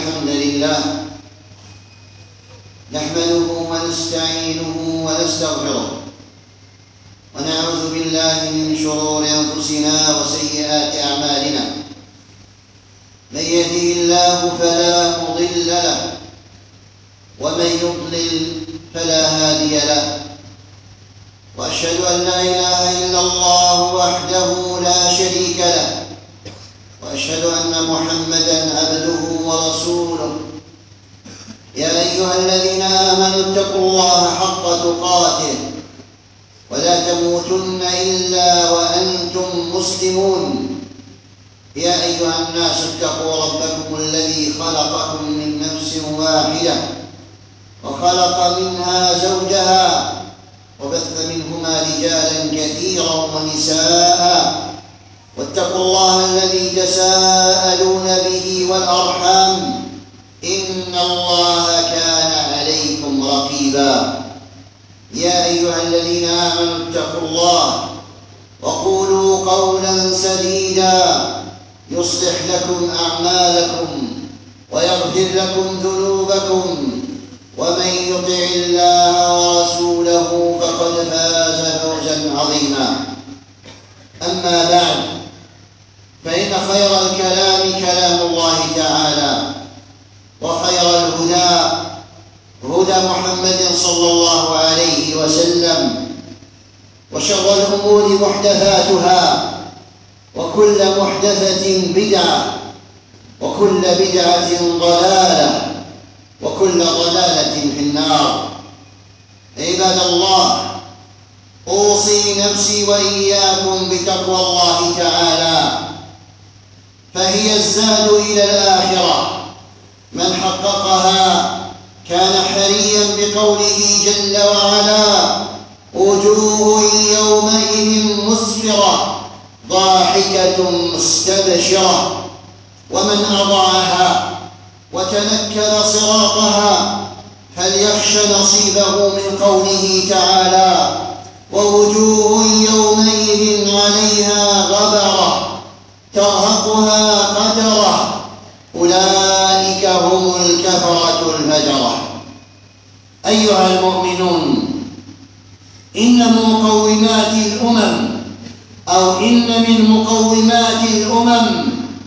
الحمد لله نحمده ونستعينه ونستغفره ونعوذ بالله من شرور أنفسنا وسيئات أعمالنا. من يهده الله فلا مضل له ومن يضلل فلا هادي له، وأشهد أن لا إله إلا الله وحده لا شريك له، وأشهد أن محمدًا عبده ورسوله. يا أيها الذين آمنوا اتقوا الله حق تقاته ولا تموتن إلا وأنتم مسلمون. يا أيها الناس اتقوا ربكم الذي خلقكم من نفس واحدة وخلق منها زوجها وبث منهما رجالا كثيرا ونساء، واتقوا الله الذي تساءلون به والأرحام إن الله كان عليكم رقيبا. يا أيها الذين آمنوا اتقوا الله وقولوا قولا سديدا يصلح لكم أعمالكم ويغفر لكم ذنوبكم، ومن يطع الله ورسوله فقد فاز فوزا عظيما. أما بعد، فإن خير الكلام كلام الله تعالى، وخير الهدى هدى محمد صلى الله عليه وسلم، وشر الأمور محدثاتها، وكل محدثة بدعة، وكل بدعة ضلالة، وكل ضلالة في النار. عباد الله، أوصي نفسي وإياكم بتقوى الله تعالى، فهي الزاد إلى الآخرة. من حققها كان حريا بقوله جل وعلا: وجوه يومئذ مسفرة ضاحكة مستبشرة. ومن أضاعها وتنكل صراطها فليخش نصيبه من قوله تعالى: ووجوه يومئذ عليها غبرة ترهقها قترة أولئك هم الكفرة الفجرة. أيها المؤمنون، إن من مقومات الأمم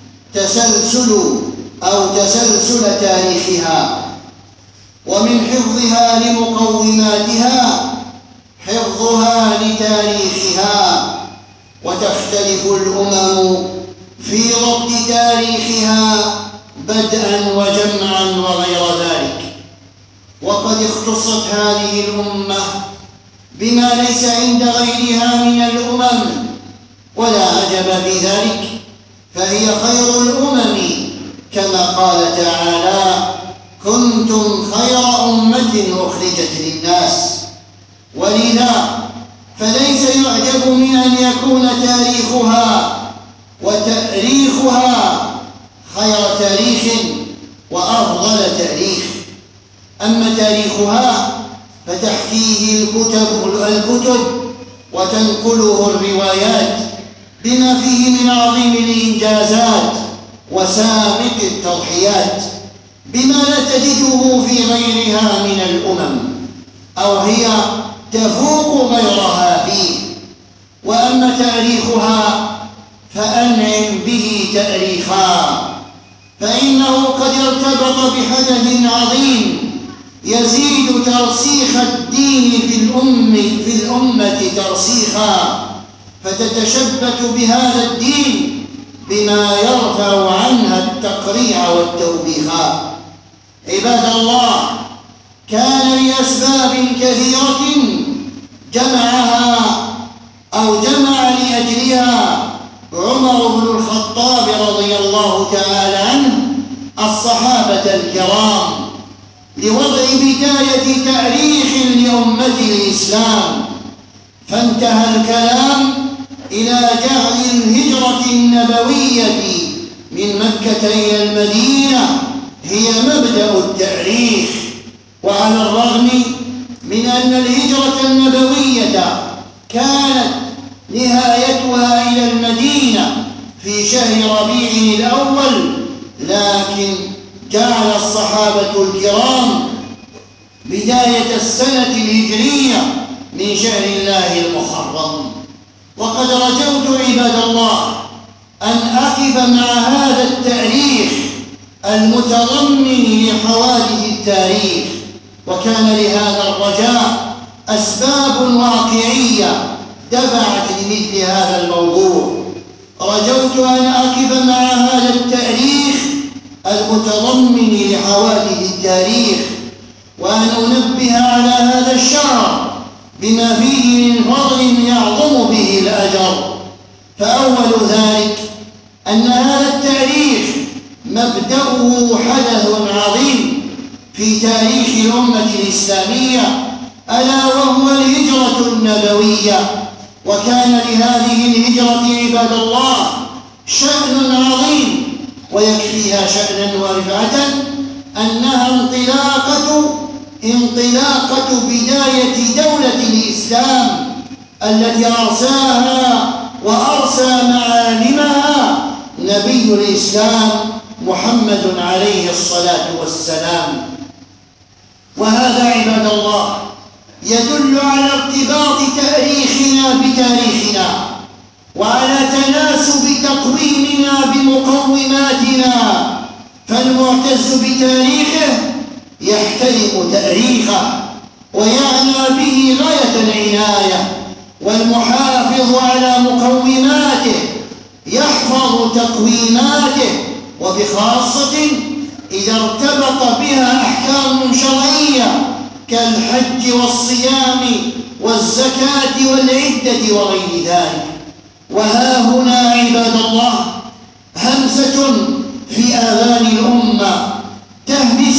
تسلسل تاريخها، ومن حفظها لمقوماتها حفظها لتاريخها. وتختلف الأمم في ضبط تاريخها بدءا وجمعا وغير ذلك. وقد اختصت هذه الأمة بما ليس عند غيرها من الأمم، ولا عجب في ذلك، فهي خير الأمم، كما قال تعالى: كنتم خير أمة أخرجت للناس. ولذا فليس يعجب من أن يكون تاريخها وتأريخها خير تاريخ وأفضل تاريخ. أما تاريخها فتحكيه الكتب وتنقله الروايات بما فيه من عظيم الإنجازات وسامق التضحيات، بما لا تجده في غيرها من الأمم، أو هي تفوق غيرها فيه. وأما تاريخها فأنعم به تأريخا، فإنه قد ارتبط بحدث عظيم يزيد ترسيخ الدين في الأمة ترسيخا، فتتشبث بهذا الدين بما يرفع عنها التقريع والتوبيخا. عباد الله، كان لأسباب كثيرة جمع لأجلها عمر بن الخطاب رضي الله تعالى عنه الصحابة الكرام لوضع بداية تاريخ لأمة الإسلام، فانتهى الكلام إلى جعل الهجرة النبوية من مكة إلى المدينة هي مبدأ التاريخ. وعلى الرغم من أن الهجرة النبوية كانت نهايتها إلى المدينة في شهر ربيع الأول، لكن جعل الصحابة الكرام بداية السنة الهجرية من شهر الله المحرم. وقد رجوت عباد الله أن أقف مع هذا التاريخ المتضمن لحوادث التاريخ، وكان لهذا الرجاء أسباب واقعية دفعت لمثل هذا الموضوع. رجوت أن أقف مع هذا التاريخ المتضمن لحوادث التاريخ، وأن أنبه على هذا الشهر بما فيه من فضل يعظم به الأجر. فأول ذلك أن هذا التاريخ مبدأه حدث عظيم في تاريخ الأمة الإسلامية، ألا وهو الهجرة النبوية. وكان لهذه الهجرة عباد الله شأن عظيم، ويكفيها شأنا ورفعة أنها انطلاقة بداية دولة الإسلام التي أرساها وأرسى معالمها نبي الإسلام محمد عليه الصلاة والسلام. وهذا عباد الله يدل على ارتباط تاريخنا بتاريخنا، وعلى تناسب تقويمنا بمقوماتنا. فالمعتز بتاريخه يحترم تاريخه ويعنى به غاية العناية، والمحافظ على مقوماته يحفظ تقويماته، وبخاصة إذا ارتبط بها أحكام شرعية كالحج والصيام والزكاة والعدة وغير ذلك. وها هنا عباد الله همسة في آذان الأمة تهمس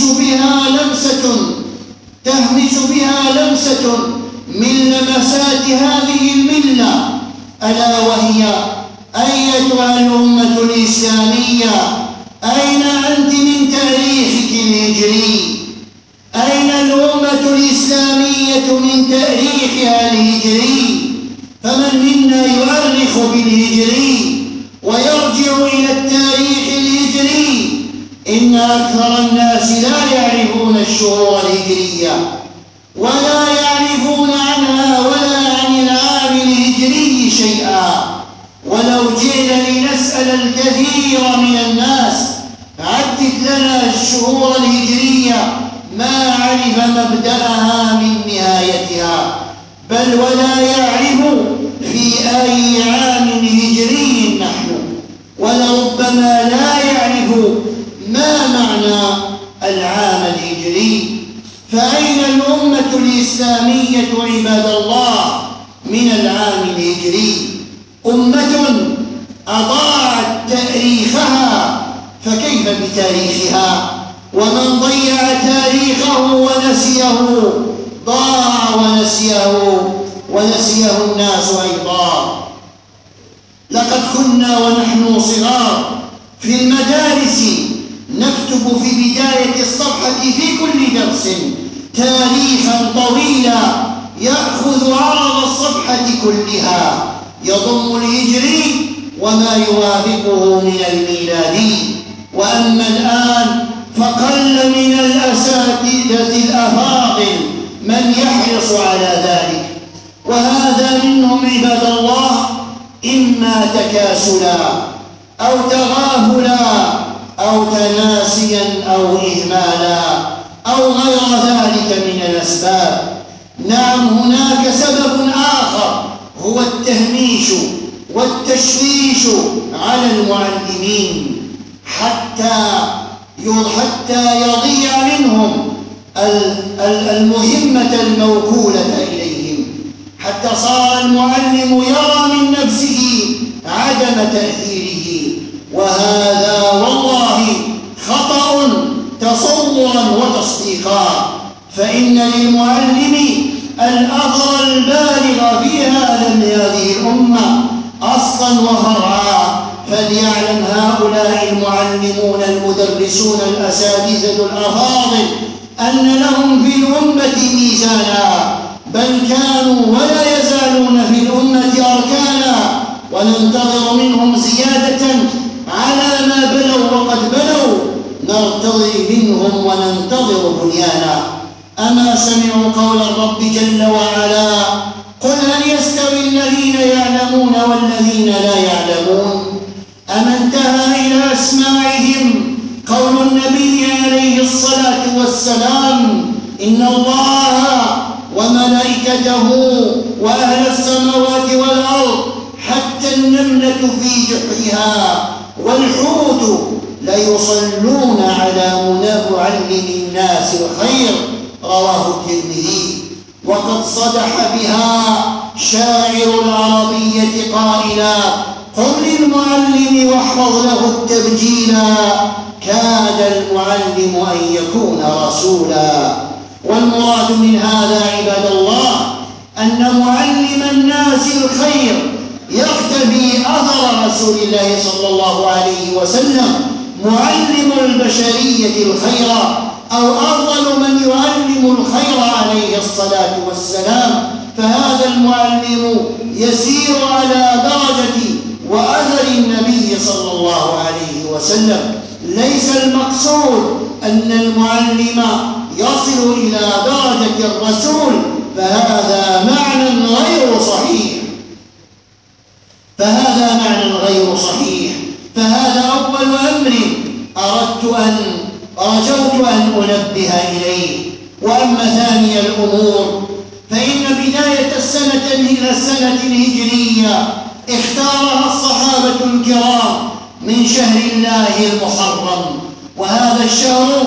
بها لمسة من لمسات هذه الملة، ألا وهي: أيتها الأمة الإسلامية، أين أنت من تاريخك الهجري؟ أين الأمة الإسلامية من تاريخها الهجري؟ فمن منا يؤرخ بالهجري ويرجع إلى التاريخ الهجري؟ إن أكثر الناس لا يعرفون الشهور الهجرية، ولا يعرفون عنها ولا عن العام الهجري شيئا. ولو جئنا لنسأل الكثير من الناس عدد لنا الشهور الهجرية ما عرف مبدأها من نهايتها، بل ولا يعرف في أي عام هجري نحن، ولربما لا يعرف ما معنى العام الهجري. فأين الأمة الإسلامية عباد الله من العام الهجري؟ أمة أضاعت تاريخها، فكيف بتاريخها؟ ومن ضيع تاريخه ونسيه ضاع ونسيه الناس أيضا. لقد كنا ونحن صغار في المدارس نكتب في بداية الصفحة في كل درس تاريخا طويلا يأخذ عرض الصفحة كلها، يضم الهجري وما يوافقه من الميلادي. وأما الآن فقل من الأساتذة الأفاضل من يحرص على ذلك، وهذا منهم عباد الله إما تكاسلا أو تغافلا أو تناسيا أو إهمالا أو غير ذلك من الأسباب. نعم، هناك سبب آخر هو التهميش والتشويش على المعلمين حتى يضيع منهم المهمة الموكولة إليهم، حتى صار المعلم يرى من نفسه عدم تأثيره، وهذا والله خطأ تصورا وتصديقا. فإن للمعلم الأثر البالغ في هذه الأمة أصلا وفرعا. فليعلم هؤلاء المعلمون المدرسون الأساتذة الأفاضل أن لهم في الأمة ميزانا، بل كانوا ولا يزالون في الأمة أركانا، وننتظر منهم زيادة على ما بلوا وقد بلوا. نرتضي سمعوا قول الرب جل وعلا: قل هل يستوي الذين يعلمون والذين لا يعلمون أم انتهى إلى أسماعهم قول النبي عليه الصلاة والسلام: إن الله وملائكته وأهل السماوات والأرض حتى النملة في جحرها والحوت ليصلون على معلم الناس الخير. رواه الترمذي. وقد صدح بها شاعر العربية قائلا: قل للمعلم واحفظ له التبجيلا، كاد المعلم أن يكون رسولا. والمراد من هذا عباد الله أن معلم الناس الخير يقتفي أثر رسول الله صلى الله عليه وسلم، معلم البشرية الخير، أو أفضل من يعلم الخير عليه الصلاة والسلام، فهذا المعلم يسير على درجة وأثر النبي صلى الله عليه وسلم. ليس المقصود أن المعلم يصل إلى درجة الرسول، فهذا معنى غير صحيح. فهذا أول أمر رجوت أن أنبه إليه. وأما ثاني الأمور فإن بداية السنة الهجرية اختارها الصحابة الكرام من شهر الله المحرم، وهذا الشهر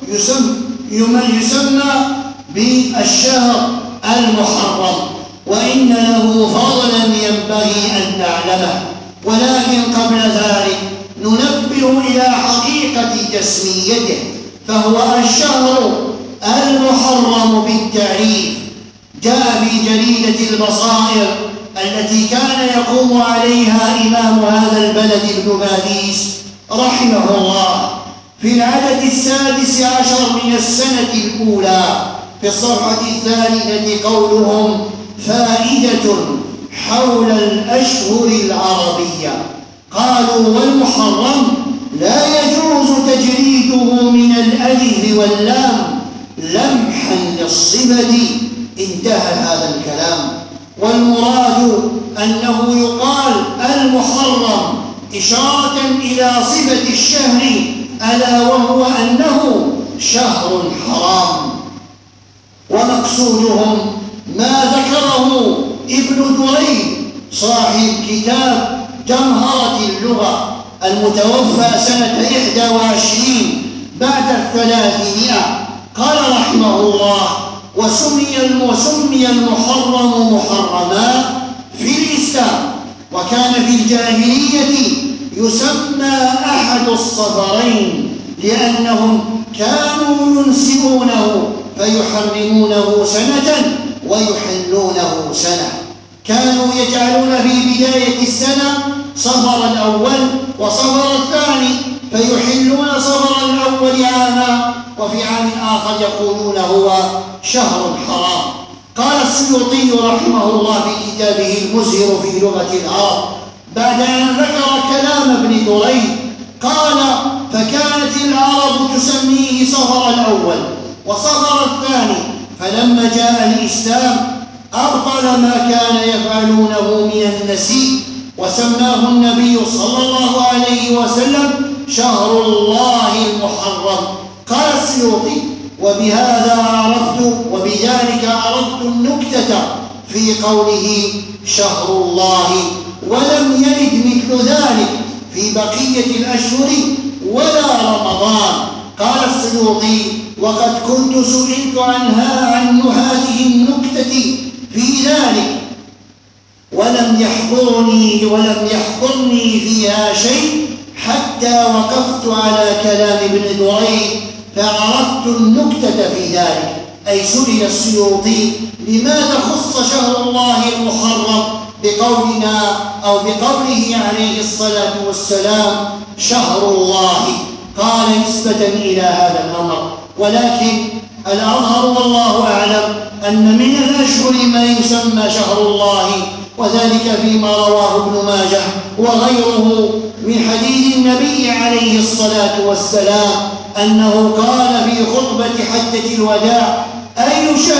يسمى بالشهر المحرم، وإن له فضلا ينبغي أن نعلمه. ولكن قبل ذلك ننبه إلى حقيقة تسميته، فهو الشهر المحرم بالتعريف. جاء في جريدة البصائر التي كان يقوم عليها إمام هذا البلد ابن باديس رحمه الله في العدد 16 من السنة الأولى في الصفحة 3 قولهم: فائدة حول الأشهر العربية. قالوا: والمحرم لا يجوز تجريده من الألف واللام لمحا للصفة. انتهى هذا الكلام. والمراد أنه يقال المحرم إشارة إلى صفة الشهر، ألا وهو أنه شهر حرام. ومقصودهم ما ذكره ابن دريد صاحب كتاب جمهرة اللغة المتوفى سنة 21 بعد 300. قال رحمه الله: وسمي المحرم محرما في الإسلام، وكان في الجاهلية يسمى أحد الصفرين، لأنهم كانوا ينسبونه فيحرمونه سنة ويحلونه سنة. كانوا يجعلون في بداية السنة صفر الأول وصفر الثاني، فيحلون صفر الأول عاما، وفي عام آخر يقولون هو شهر حرام. قال السيوطي رحمه الله في كتابه المزهر في لغة العرب بعد أن ذكر كلام ابن دريد قال: فكانت العرب تسميه صفر الأول وصفر الثاني، فلما جاء الإسلام أبطل ما كان يفعلونه من النسيء، وسماه النبي صلى الله عليه وسلم شهر الله المحرم. قال السيوطي: وبذلك عرفت النكتة في قوله شهر الله، ولم يرد مثل ذلك في بقية الأشهر ولا رمضان. قال السيوطي: وقد كنت سئلت عن هذه النكتة في ذلك ولم يحضرني فيها شيء، حتى وقفت على كلام ابن دريد فعرفت النكتة في ذلك. أي سئل السيوطي: لماذا خص شهر الله المحرم بقولنا أو بقوله عليه الصلاة والسلام شهر الله؟ قال: نسبة إلى هذا الأمر، ولكن الأظهر والله أعلم أن من الأشهر ما يسمى شهر الله، وذلك فيما رواه ابن ماجه وغيره من حديث النبي عليه الصلاة والسلام أنه قال في خطبة حجة الوداع: أي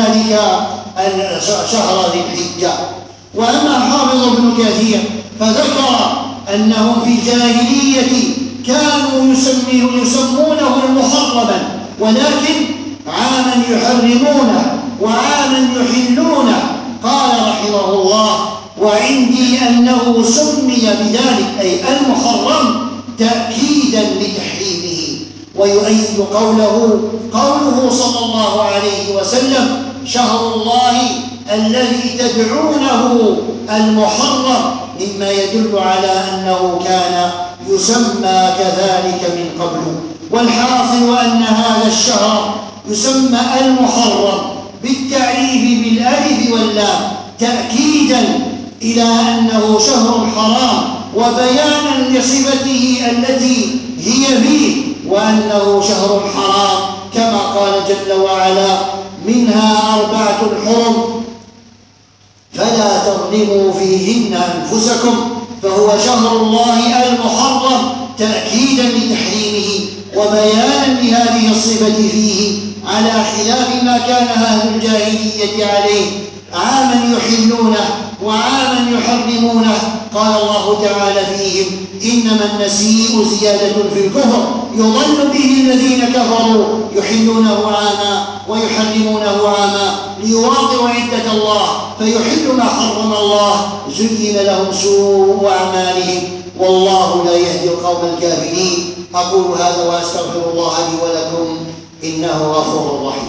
ذلك شهر ذي الحجة. وأما حافظ ابن كثير فذكر أنهم في الجاهلية كانوا يسمونه محرما، ولكن عاما يحرمونه وعاما يحلونه. قال رحمه الله: وعندي أنه سمي بذلك أي المحرم تأكيدا لتحريمه. ويؤيد قوله صلى الله عليه وسلم: شهر الله الذي تدعونه المحرم، مما يدل على أنه كان يسمى كذلك من قبل. والحاصل أن هذا الشهر يسمى المحرم بالتعريف بالألف واللام تأكيدا إلى أنه شهر حرام، وبيانا لصفته التي هي فيه، وأنه شهر حرام كما قال جل وعلا: منها 4 حرم فلا تظلموا فيهن أنفسكم. فهو شهر الله المحرم تأكيدا لتحريمه وبيانا لهذه الصفة فيه، على خلاف ما كان أهل الجاهلية عليه، عاما يحلونه وعاما يحرمونه. قال الله تعالى فيهم: إنما النسيء زيادة في الكفر يضل به الذين كفروا يحلونه عاما ويحرمونه عاما ليواطئوا عدة الله فيحل ما حرم الله، زين لهم سوء أعمالهم والله لا يهدي القوم الكافرين. أقول هذا وأستغفر الله لي ولكم إنه غفور رحيم.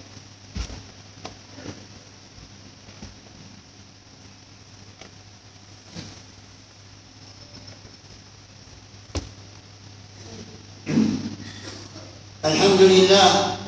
الحمد لله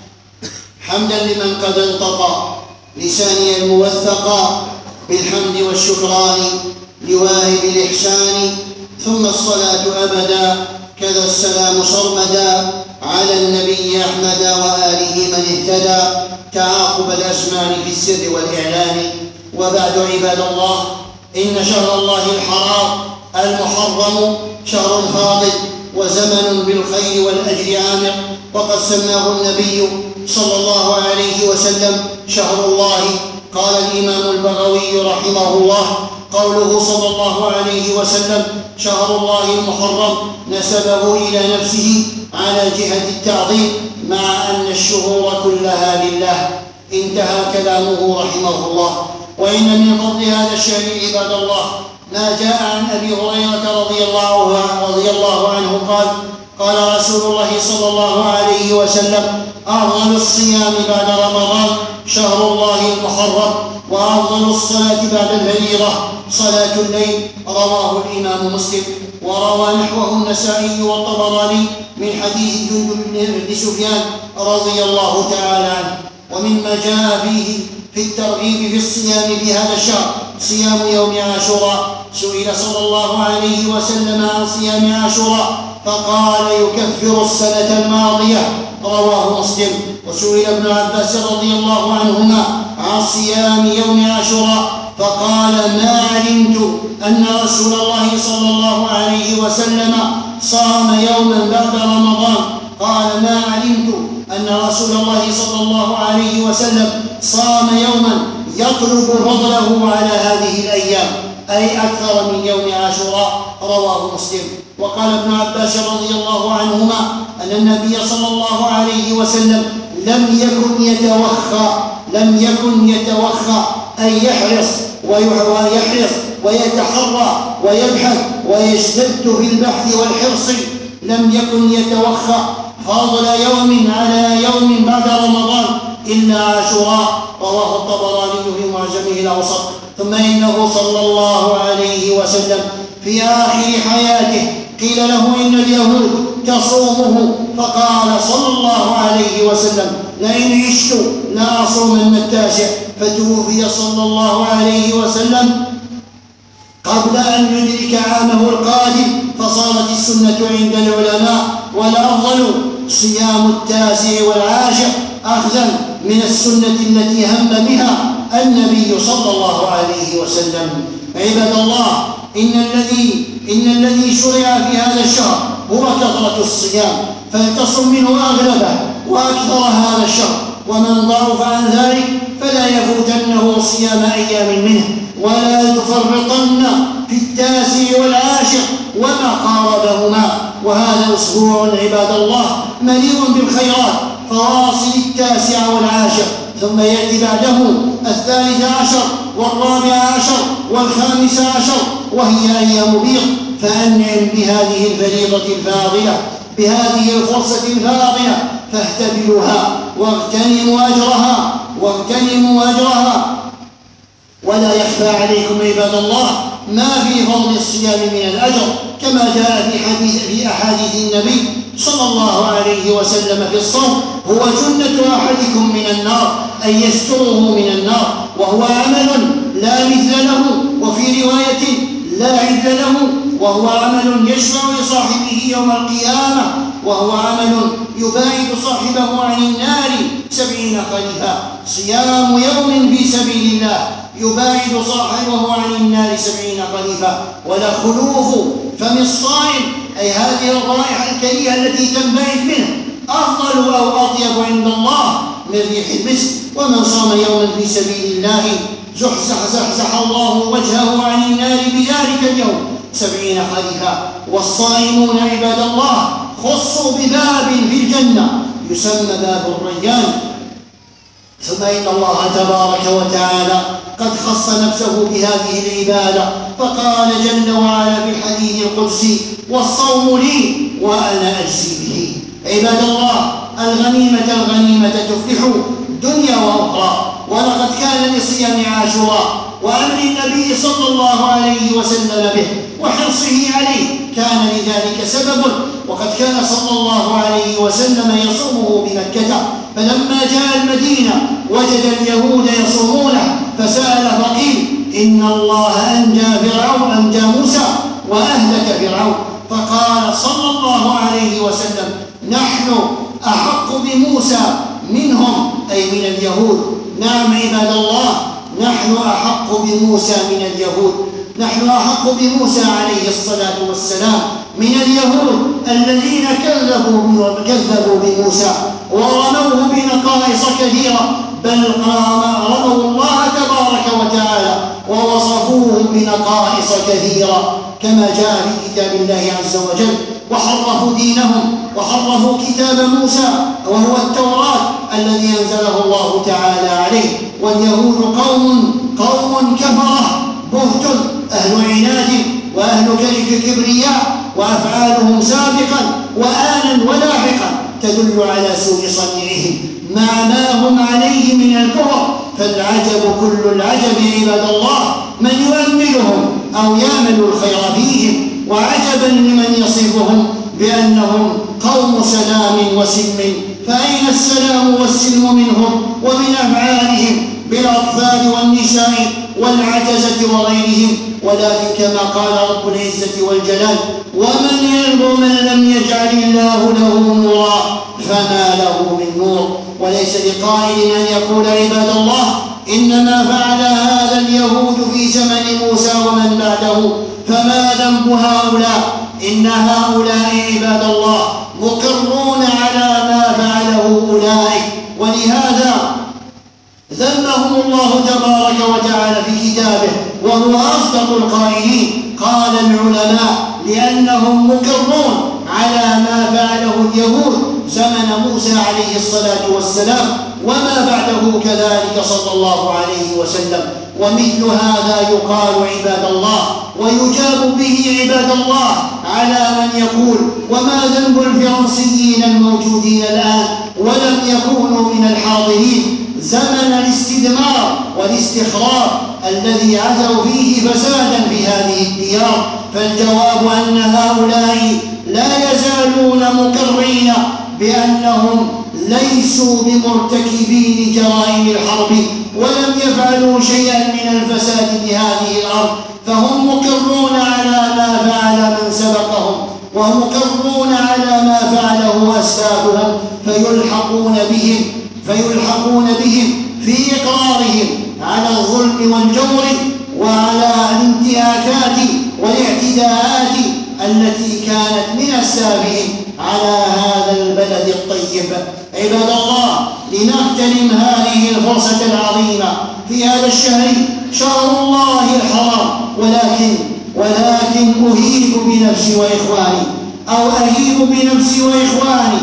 حمدا لمن قد انطقى لساني الموثقا بالحمد والشكران لواهب الإحسان، ثم الصلاة أبدا كذا السلام صرمدا على النبي أحمد وآله من اهتدى تعاقب الأزمان في السر والإعلان. وبعد عباد الله، إن شهر الله الحرام المحرم شهر فاضل وزمن بالخير والأجر عامر، وقد سماه النبي صلى الله عليه وسلم شهر الله. قال الإمام البغوي رحمه الله: قوله صلى الله عليه وسلم شهر الله المحرم نسبه إلى نفسه على جهة التعظيم، مع أن الشهور كلها لله. انتهى كلامه رحمه الله. وإن من فضل هذا الشهر عباد الله ما جاء عن أبي هريرة رضي الله عنه قال: قال رسول الله صلى الله عليه وسلم: أفضل الصيام بعد رمضان شهر الله المحرم، وأفضل الصلاة بعد الفريضة صلاة الليل. رواه الإمام مسلم، وروى نحوه النسائي والطبراني من حديث جندب بن سفيان رضي الله تعالى عنه. ومما جاء فيه في الترغيب في الصيام في هذا الشهر صيام يوم عاشوراء. سئل صلى الله عليه وسلم عن صيام عاشوراء فقال: يكفر السنة الماضية. رواه مسلم. وسئل ابن عباس رضي الله عنهما عن صيام يوم عاشوراء فقال: ما علمت أن رسول الله صلى الله عليه وسلم صام يوما بعد رمضان. قال: ما علمت أن رسول الله صلى الله عليه وسلم صام يوما يطلب فضله على هذه الأيام، أي أكثر من يوم عاشوراء. رواه مسلم. وقال ابن عباس رضي الله عنهما أن النبي صلى الله عليه وسلم لم يكن يتوخى أي يحرص ويتحرى ويبحث ويجتد في البحث والحرص، لم يكن يتوخى فضل يوم على يوم بعد رمضان إلا عاشوراء. رواه الطبراني في معجمه الأوسط. ثم إنه صلى الله عليه وسلم في آخر حياته قيل له: إن اليهود تصومه، فقال صلى الله عليه وسلم: لئن عشت لأصومن التاسع. فتوفي صلى الله عليه وسلم قبل أن يدرك عامه القادم، فصارت السنة عند العلماء والأفضل صيام التاسع والعاشر، أخذا من السنة التي هم بها النبي صلى الله عليه وسلم. عباد الله، إن الذي شرع في هذا الشهر هو كثرة الصيام، فلتصم منه أغلبه وأكثر هذا الشهر. ومن ضعف عن ذلك فلا يفوتنه صيام أيام منه، ولا يتفرطن في 9 والعاشر وما قاربهما. وهذا أسبوع عباد الله مليء بالخيرات، فواصل 9 والعاشر، ثم يأتي بعده 13 و14 و15، وهي أيام بيض. فأنعم بهذه الفريضة الفاضلة، بهذه الفرصة الفاضلة، فاهتبلوها واغتنموا أجرها. ولا يخفى عليكم عباد الله ما في فضل الصيام من الأجر، كما جاء في أحاديث النبي صلى الله عليه وسلم في الصوم: هو جنة أحدكم من النار، أي يستره من النار، وهو عمل لا مثل له، وفي رواية لا عدل له، وهو عمل يشفع لصاحبه يوم القيامة، وهو عمل يباعد صاحبه عن النار 70 خريفا. صيام يوم في سبيل الله يباعد صاحبه عن النار 70 خريفا. ولخلوف فم الصائم، أي هذه الرائحة الكريهة التي تنبعث منه، أفضل أو أطيب عند الله من ريح المسك. ومن صام يوما في سبيل الله زحزح الله وجهه عن النار بذلك اليوم 70 خريفا. والصائمون عباد الله خصوا بباب في الجنة يسمى باب الريان. ثم إن الله تبارك وتعالى قد خص نفسه بهذه العبادة، فقال جل وعلا في الحديث القدسي: والصوم لي وأنا أجزي به. عباد الله، الغنيمة تفلح دنيا وأخرى. ولقد كان لصيام عاشوراء وأمر النبي صلى الله عليه وسلم به وحرصه عليه كان لذلك سبب. وقد كان صلى الله عليه وسلم يصومه بمكة، فلما جاء المدينة وجد اليهود يصومونه، فسأل فقيل: إن الله أنجى موسى وأهلك فرعون. فقال صلى الله عليه وسلم: نحن أحق بموسى منهم، أي من اليهود. نعم عباد الله، نحن أحق بموسى من اليهود، نحن أحق بموسى عليه الصلاة والسلام من اليهود الذين كذبوا بموسى ورموه بنقائص كثيرة، بل رموا الله تبارك وتعالى ووصفوه بنقائص كثيرة كما جاء في كتاب الله عز وجل. وحرفوا دينهم وحرفوا كتاب موسى وهو التوراة الذي أنزله الله تعالى عليه. واليهود قوم كفرة بهت، أهل عناد وأهل كبرياء، وأفعالهم سابقا وآنا ولاحقا تدل على سوء صنيعهم مع ما هم عليه من الكفر. فالعجب كل العجب عباد الله من يؤملهم أو يعمل الخير فيهم، وعجبا لمن يصفهم بأنهم قوم سلام وسلم. فأين السلام والسلم منهم ومن أفعالهم بالأطفال والنساء والعجزة وغيرهم؟ ولكن كما قال رب العزة والجلال: ومن يدعو من لم يجعل الله له نورا فما له من نور. وليس لقائل أن يقول عباد الله: إنما فعل هذا اليهود في زمن موسى ومن بعده، فما ذنب هؤلاء؟ إن هؤلاء عباد الله مقرون على ما فعله أولئك، ولهذا ذمهم الله تبارك وتعالى في كتابه وهو أصدق القائلين. قال العلماء: لأنهم مقرون على ما فعله اليهود زمن موسى عليه الصلاة والسلام وما بعده كذلك صلى الله عليه وسلم. ومثل هذا يقال عباد الله ويجاب به عباد الله على من يقول: وما ذنب الفرنسيين الموجودين الآن ولم يكونوا من الحاضرين زمن الاستدمار والاستخراج الذي عثروا فيه فسادا في هذه الديار؟ فالجواب أن هؤلاء لا يزالون مقرين بأنهم ليسوا بمرتكبين جرائم الحرب ولم يفعلوا شيئا من الفساد بهذه الأرض، فهم مقرون على ما فعل من سبقهم ومقرون على ما فعله أسلافهم، فيلحقون بهم في إقرارهم على الظلم والجور وعلى الانتهاكات والاعتداءات التي كانت من أسلافهم على هذا البلد الطيب. عباد الله، لنغتنم هذه الفرصة العظيمة في هذا الشهر، شهر الله الحرام. ولكن أهيب بنفسي وإخواني، أو أهيب بنفسي وإخواني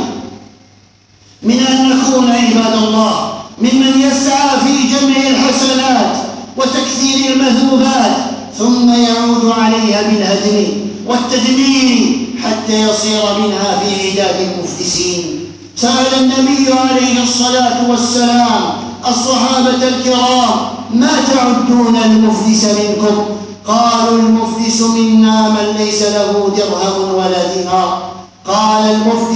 من أن نكون عباد الله ممن يسعى في جمع الحسنات وتكثير المثوبات، ثم يعود عليها بالهدم والتدمير حتى يصير منها في عداد المفلسين. سأل النبي عليه الصلاة والسلام الصحابة الكرام: ما تعدون المفلس منكم؟ قالوا: المفلس منا من ليس له درهم ولا دينار. قال: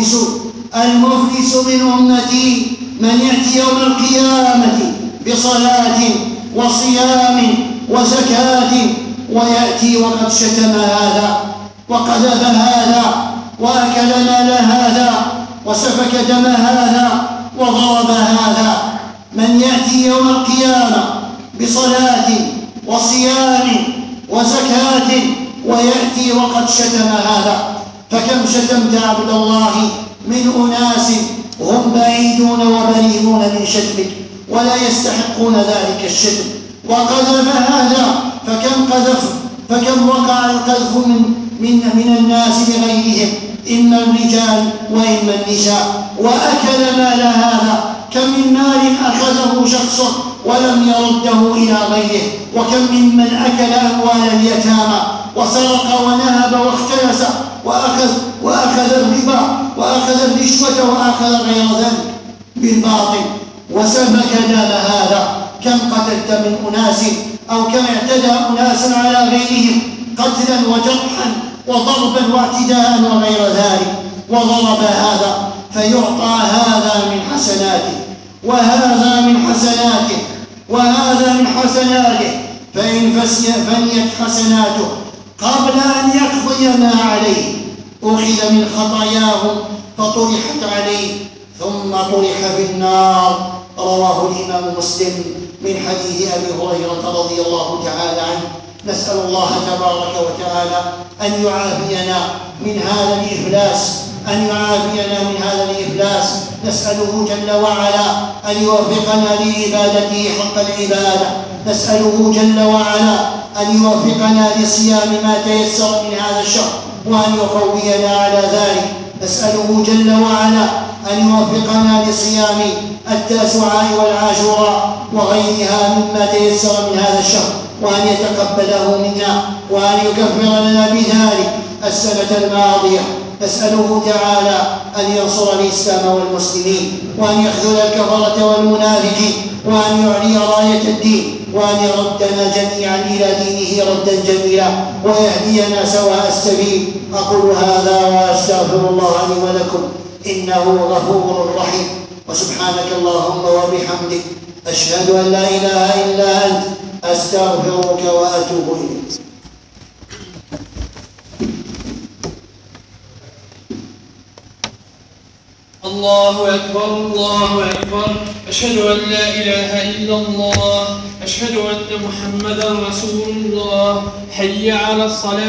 المفلس من أمتي من يأتي يوم القيامة بصلاة وصيام وزكاة، ويأتي وقد شتم هذا وقذف هذا وأكل مال هذا وسفك دم هذا وضرب هذا. من يأتي يوم القيامة بصلاة وصيام وزكاة ويأتي وقد شتم هذا. فكم شتمت عبد الله من أناس هم بعيدون وبريئون من شتمك ولا يستحقون ذلك الشتم. وقذف هذا، فكم وقع القذف من الناس لغيرهم، إما الرجال وإما النساء. وأكل مال هذا، كم من مال أخذه شخص ولم يرده إلى غيره، وكم ممن أكل أموال اليتامى وسرق ونهب واختلس وأخذ الربا وأخذ الرشوة وأخذ غير ذلك بالباطل وسفك دم هذا. كم قتلت من أناس، أو كم اعتدى أناس على غيرهم قتلا وجرحا وضربا واعتداء وغير ذلك، وضرب هذا فيعطى هذا من حسناته وهذا من حسناته وهذا من حسناته، فإن فنيت حسناته قبل أن يقضي ما عليه أخذ من خطاياهم فطرحت عليه ثم طرح في النار. رواه الإمام مسلم من حديث أبي هريرة رضي الله تعالى عنه. نسأل الله تبارك وتعالى أن يعافينا من هذا الإفلاس، نسأله جل وعلا أن يوفقنا لعبادته حق العبادة، نسأله جل وعلا أن يوفقنا لصيام ما تيسر من هذا الشهر وأن يقوينا على ذلك، نسأله جل وعلا أن يوفقنا لصيام 9 والعاشوراء وغيرها مما تيسر من هذا الشهر، وأن يتقبله منا وأن يكفر لنا بذلك السنة الماضية. نسأله تعالى أن ينصر الإسلام والمسلمين، وأن يخذل الكفرة والمنافقين، وأن يعلي راية الدين، وأن يردنا جميعا إلى دينه ردا جميلا، ويهدينا سواء السبيل. أقول هذا وأستغفر الله لي ولكم، إنه غفور رحيم. وسبحانك اللهم وبحمدك، أشهد أن لا إله إلا أنت، أستغفرك وأتوب إليك. الله أكبر الله أكبر، أشهد أن لا إله إلا الله، أشهد أن محمدا رسول الله. حي على الصلاة.